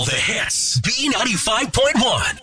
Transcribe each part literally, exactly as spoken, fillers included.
the hits. B ninety-five point one.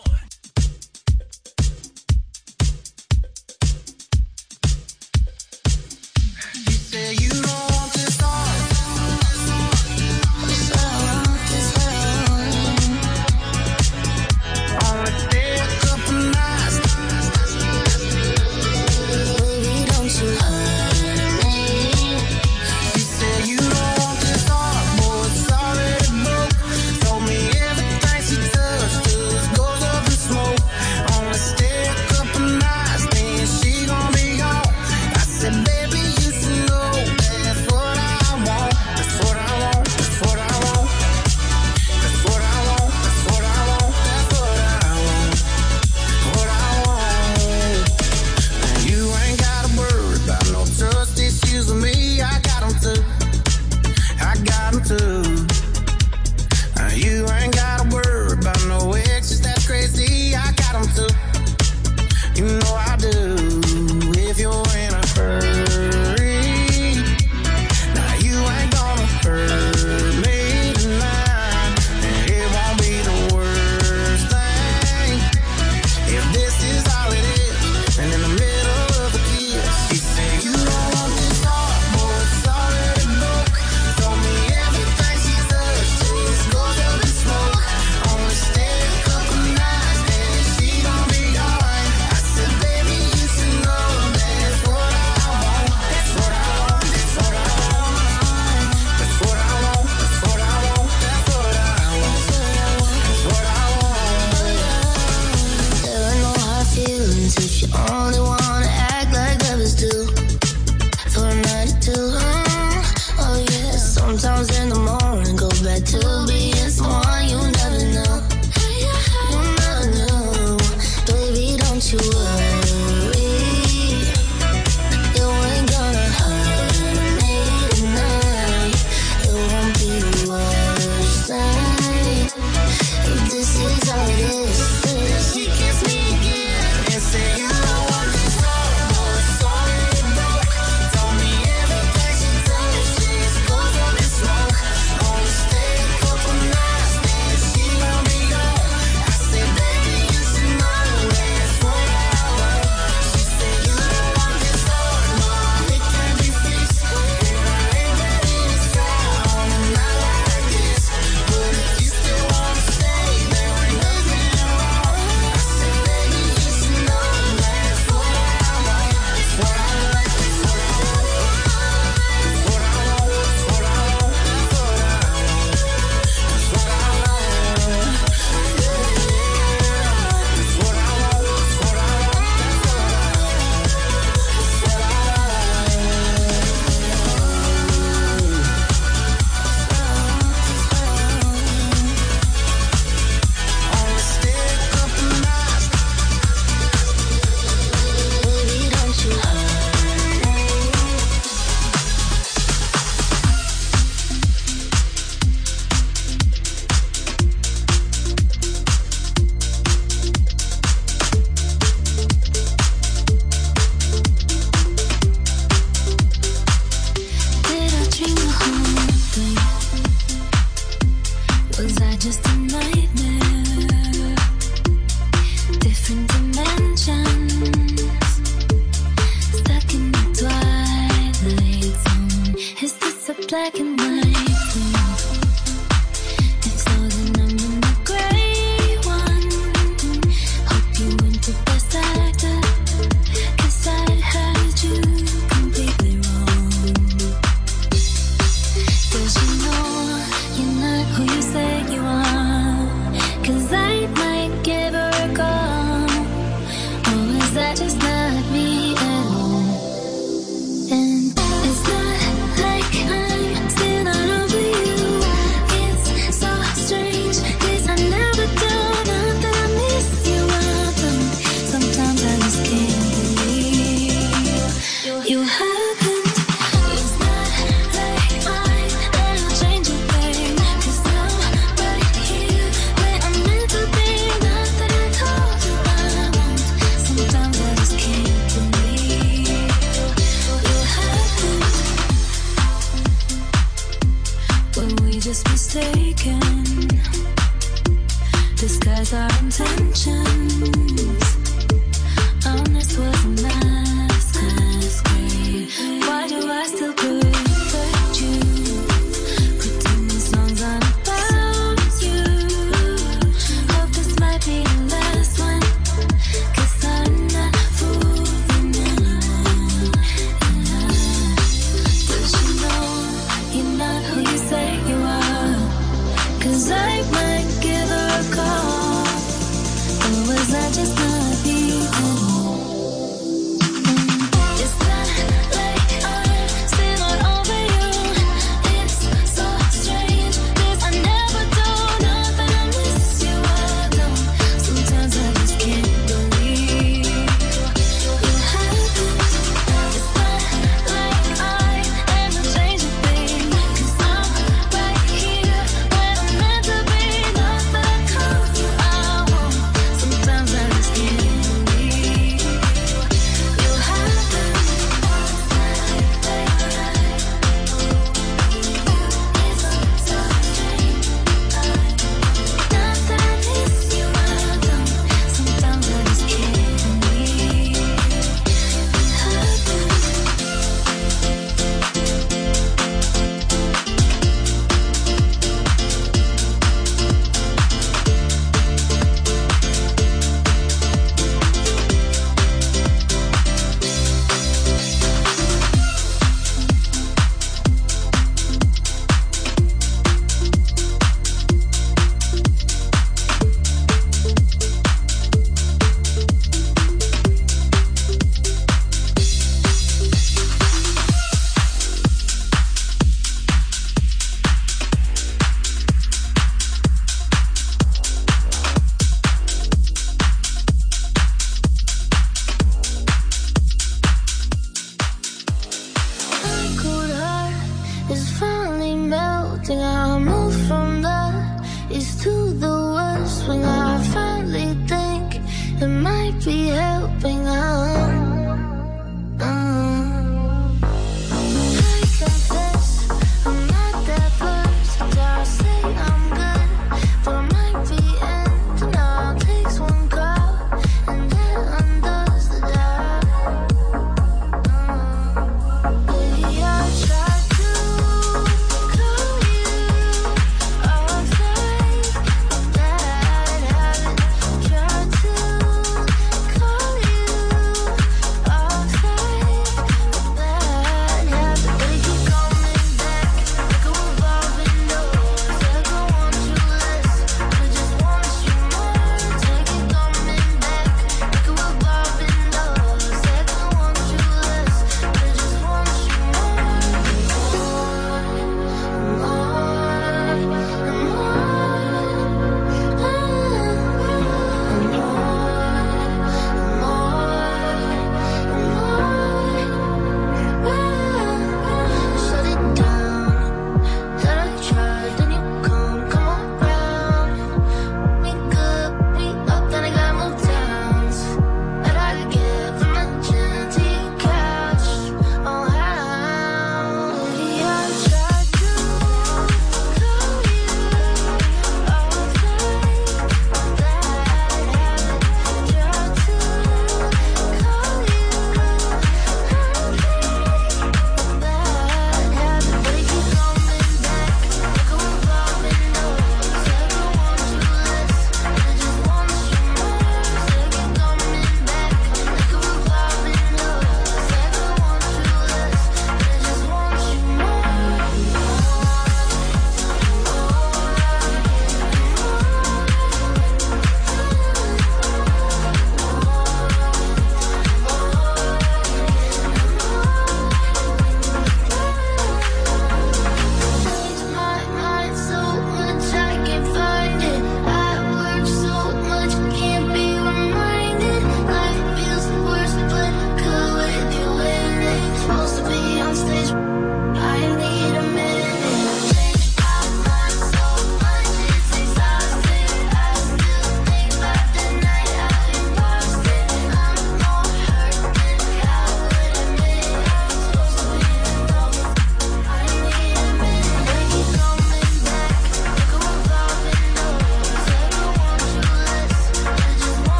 Still disguise our intentions. Honest was a masquerade. Why do I still protect you? Putting these songs on about you. Hope this might be the last one, 'cause I'm not fooling anyone. Does she know you're not who you say you are? 'Cause I might give her a call. Or was I just not being? It's not like I'm still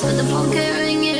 with the phone kept ringing.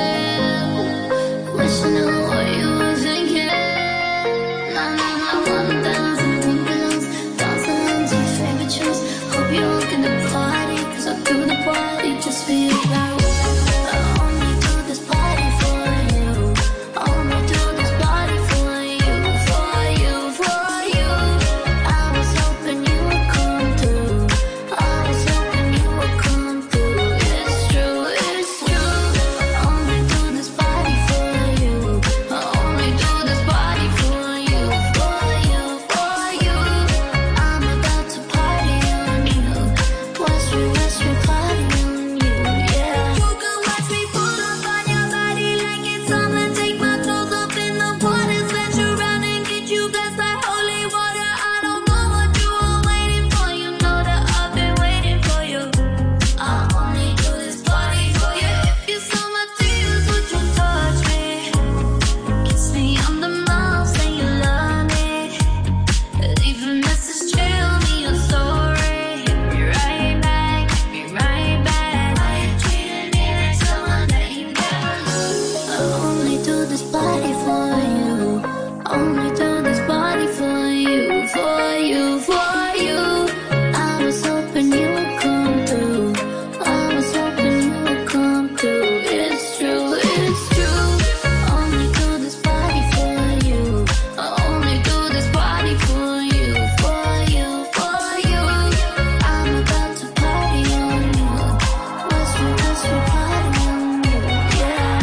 Wishing on what you were thinking. Nah, nah, nah, wanna dance and think belongs. Dancing on to your favorite tunes. Hope you're working the party, cause I do the party just for you. Like, I only do this party for you. Only do this party for you, for you, for you. I was hoping you would come through. I was hoping you would come through. It's true, it's true. Only do this party for you. I only do this party for you, for you, for you. I'm about to party on you. Watch me, watch me party on you, yeah. You can watch me pull up on your body like it's summer. Take my clothes off in the water, splash around and get you blessed like holy water. I don't know what you were waiting for. You know that I've been waiting for you. I only do this party for you. If you saw my tears, would you touch me? Kiss me on the mouth, say you love me. Leave a message, tell me your story. Hit me right back, hit me right back. Why you treating me like someone that you never love? I only do this party for you. Only do this party for you, for you, for you. I was hoping you would come through. I was hoping you would come through. It's true, it's true. Only do this party for you. I only do this party for you, for you, for you. I'm about to party on you. Watch me, watch me party on you, yeah.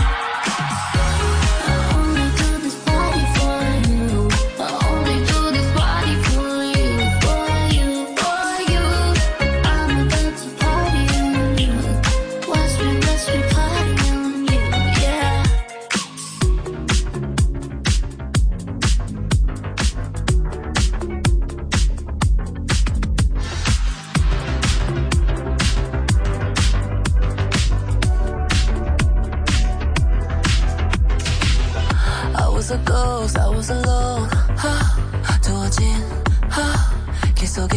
I only do this party for you. I only do this party for you, for you, for you. I'm about to party on you. Watch me, watch me party on you, yeah. I was a ghost, I was alone. 두어진 길 속에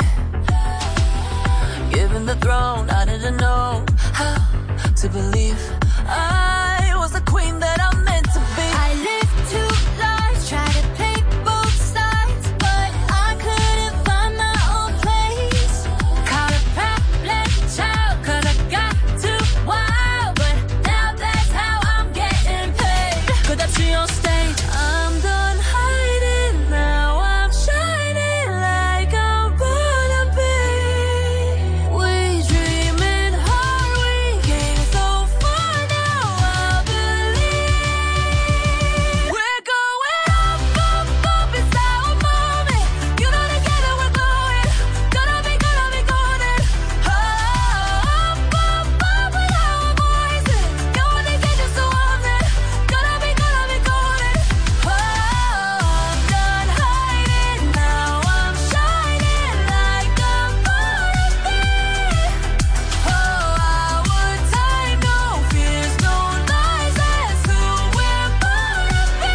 given the throne, I didn't know how to believe I was the queen that I'm meant to be. I lived two lives, tried to play both sides, but I couldn't find my own place. Caught a problem child, cause I got too wild, but now that's how I'm getting paid. 끝없이 on stage, I'm done hiding, now I'm shining like I'm born to be. We dreaming hard, we came so far, now I believe. We're going up, up, up, it's our moment. You know together we're going, gonna be, gonna be golden. Oh, up, up, up with our voices. You only get you so often, gonna be, gonna be golden. Oh, I'm done hiding, now I'm shining like I'm born to be. Oh, our time, no fears, no lies, that's who we're born to be.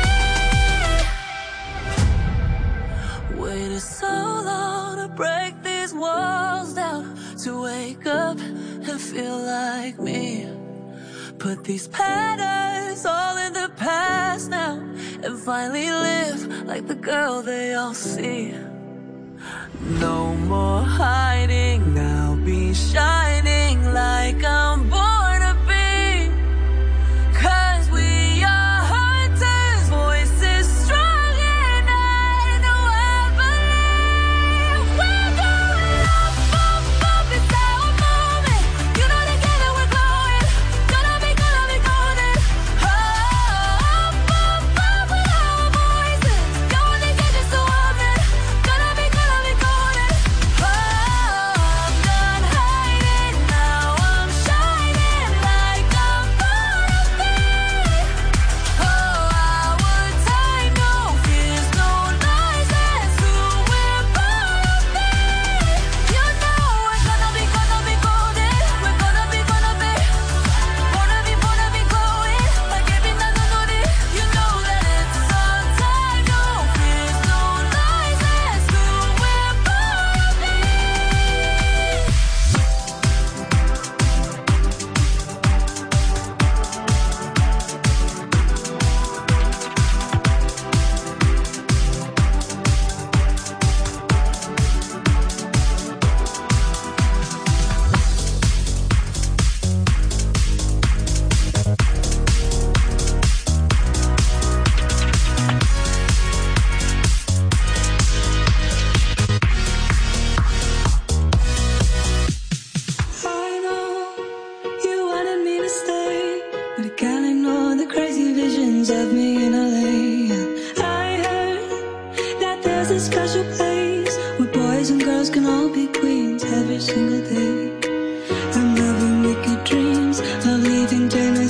Waited so long to break these walls down, to wake up and feel like me. Put these patterns all in the past now, and finally live like the girl they all see. No more hiding, now be shining like I'm born to be. Cause we are hunters, voices strong, and I know I believe. We're going up, up, up, it's our moment. You know together we're glowing, gonna be, gonna be golden. Oh, up, up, up with our voices. You only get you so often, gonna be, gonna be golden. Oh, I'm done hiding, now I'm shining.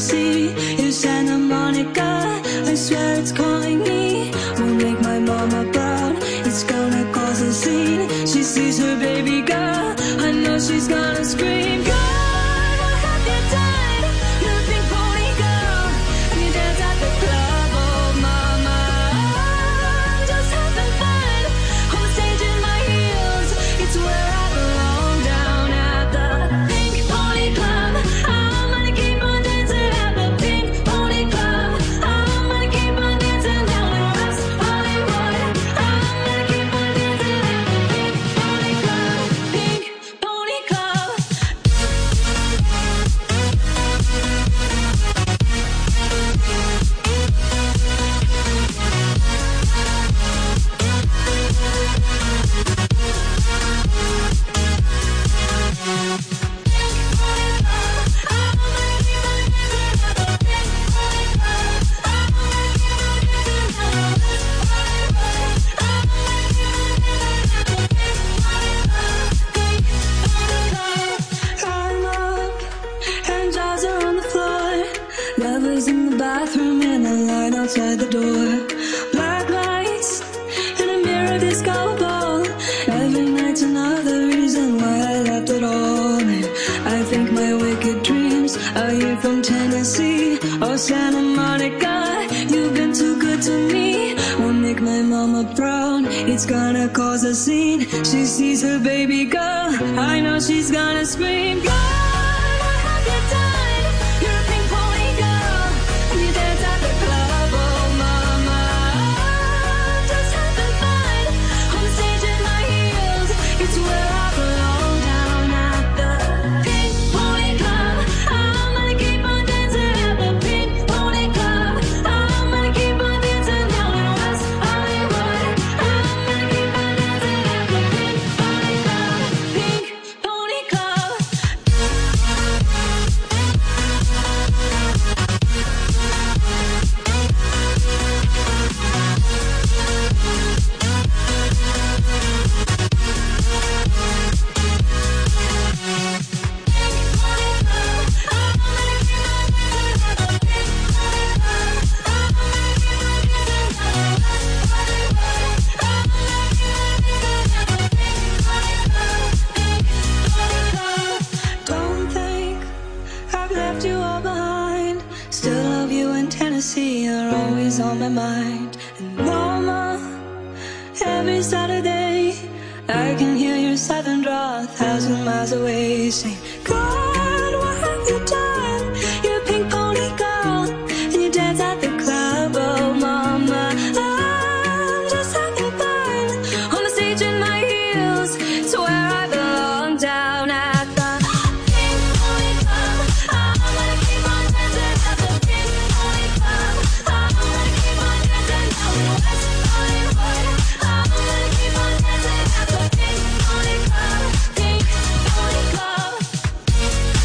Tennessee. It's Santa Monica, I swear it's calling me. Won't make my mama proud, it's gonna cause a scene. She sees her baby girl, I know she's gonna scream. God, what have you done? You're a pink pony girl, and you dance at the club. Oh mama, I'm just having fun on the stage in my heels. It's where I belong, down at the Pink Pony Club. I'm gonna keep on dancing at the Pink Pony Club. I'm gonna keep on dancing down in West Hollywood. I'm gonna keep on dancing at the Pink Pony Club. Pink Pony Club. I'm up, and jaws are on the floor. Lovers in the bathroom and the line outside the door. Black lights in a mirror disco ball. Every night's another reason why I left it all. And I think my wicked dreams are here from Tennessee. Oh Santa Monica, you've been too good to me. Won't make my mama proud, it's gonna cause a scene. She sees her baby girl, I know she's gonna scream. God, what have you done? You're a pink pony girl, and you dance at the club. Oh mama, I'm just having fun on the stage in my heels. It's where I belong, down at the Pink Pony Club. I'm gonna keep on dancing at the Pink Pony Club. I'm gonna keep on dancing down in West Hollywood. I'm gonna keep on dancing at the Pink Pony Club. Pink Pony Club. Don't think I've left you all behind. Still love you in Tennessee, you're always on my mind. And mama, every Saturday I can hear your southern draw a thousand miles away, saying, God, what have you done? You're a pink pony girl, and you dance at the club. Oh mama, I'm just having fun on the stage in my heels. It's where I belong, down at the Pink Pony Club. I'm gonna keep on dancing at the Pink Pony Club. I'm gonna keep on dancing down in West Hollywood. I'm gonna keep on dancing at the Pink Pony Club. Pink Pony Club.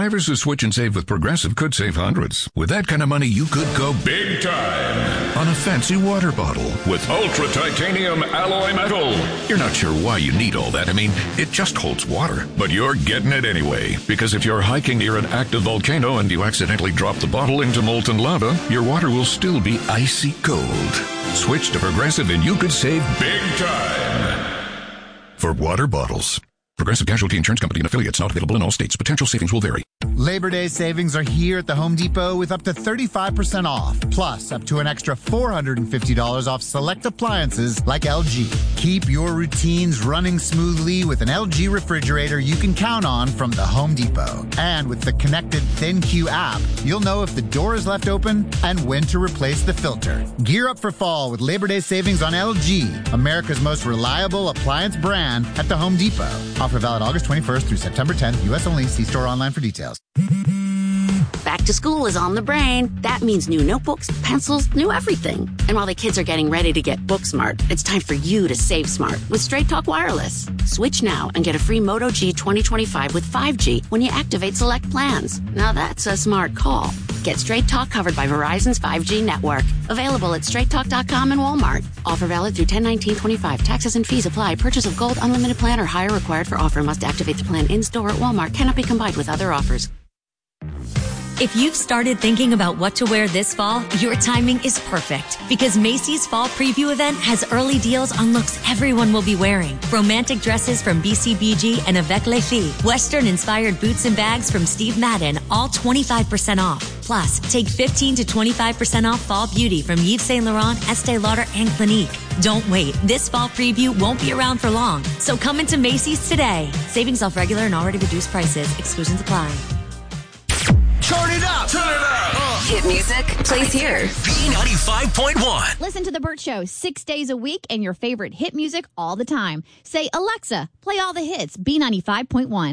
Drivers who switch and save with Progressive could save hundreds. With that kind of money, you could go big time on a fancy water bottle with ultra titanium alloy metal. You're not sure why you need all that. I mean, it just holds water, but you're getting it anyway. Because if you're hiking near an active volcano and you accidentally drop the bottle into molten lava, your water will still be icy cold. Switch to Progressive and you could save big time. For water bottles. Progressive Casualty Insurance Company and affiliates, not available in all states. Potential savings will vary. Labor Day savings are here at the Home Depot with up to thirty-five percent off, plus up to an extra four hundred fifty dollars off select appliances like L G. Keep your routines running smoothly with an L G refrigerator you can count on from the Home Depot. And with the connected ThinQ app, you'll know if the door is left open and when to replace the filter. Gear up for fall with Labor Day savings on L G, America's most reliable appliance brand at the Home Depot. Offer valid August twenty-first through September tenth. U S only. See store online for details. Back to school is on the brain. That means new notebooks, pencils, new everything. And while the kids are getting ready to get book smart, it's time for you to save smart with Straight Talk Wireless. Switch now and get a free Moto G twenty twenty-five with five G when you activate select plans. Now that's a smart call. Get Straight Talk covered by Verizon's five G network. Available at straight talk dot com and Walmart. Offer valid through ten nineteen twenty-five. Taxes and fees apply. Purchase of gold unlimited plan or higher required for offer. Must activate the plan in-store at Walmart. Cannot be combined with other offers. If you've started thinking about what to wear this fall, your timing is perfect because Macy's Fall Preview event has early deals on looks everyone will be wearing. Romantic dresses from B C B G and Avec Les Filles. Western-inspired boots and bags from Steve Madden, all twenty-five percent off. Plus, take fifteen to twenty-five percent off fall beauty from Yves Saint Laurent, Estee Lauder, and Clinique. Don't wait. This fall preview won't be around for long. So come into Macy's today. Savings off regular and already reduced prices. Exclusions apply. Turn it up! Turn it up! Hit music plays here. B ninety-five point one. Listen to The Burt Show six days a week and your favorite hit music all the time. Say, Alexa, play all the hits. B ninety-five point one.